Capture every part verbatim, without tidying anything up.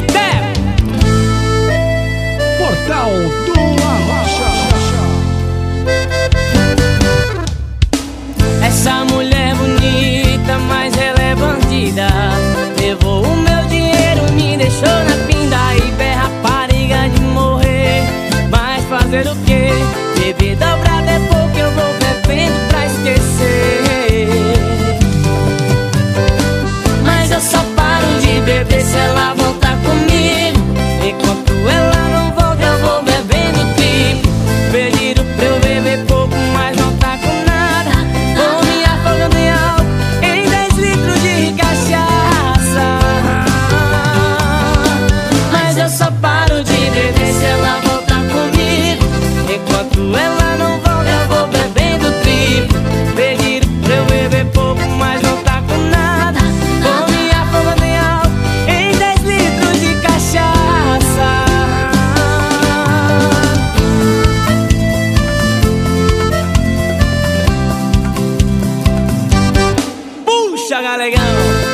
boteco. Portal do Arrocha. Essa mulher bonita, mas ela é bandida. Levou o meu dinheiro, me deixou na pinda. E é rapariga de morrer. Mas fazer o quê? Beber dobrado é pouco, eu vou bebendo pra esquecer. Mas eu só paro de beber se ela voltar comigo. Enquanto ela não volta, eu vou bebendo trigo. Pediram pra eu beber pouco, mas não tá com nada. Vou me afogando em álcool, em dez litros de cachaça. Mas eu só paro de beber se ela voltar comigo. Enquanto ela não volta, eu vou bebendo trigo. Pediram pra eu beber pouco, mas não tá com nada. Vou me afogando em álcool, em dez litros de cachaça. Puxa, galegão!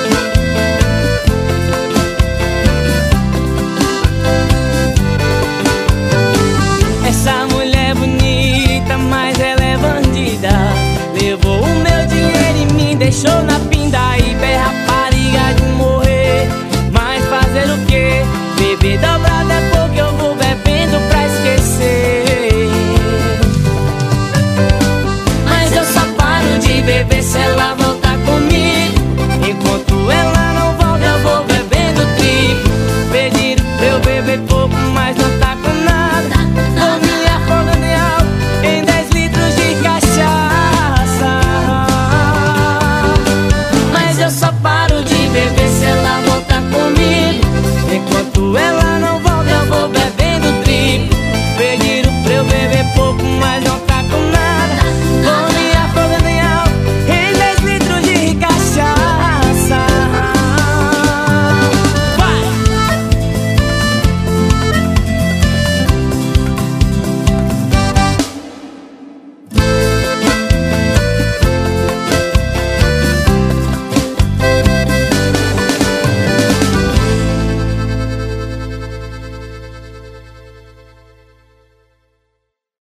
Essa mulher bonita, mas ela é bandida. Levou o meu dinheiro e me deixou na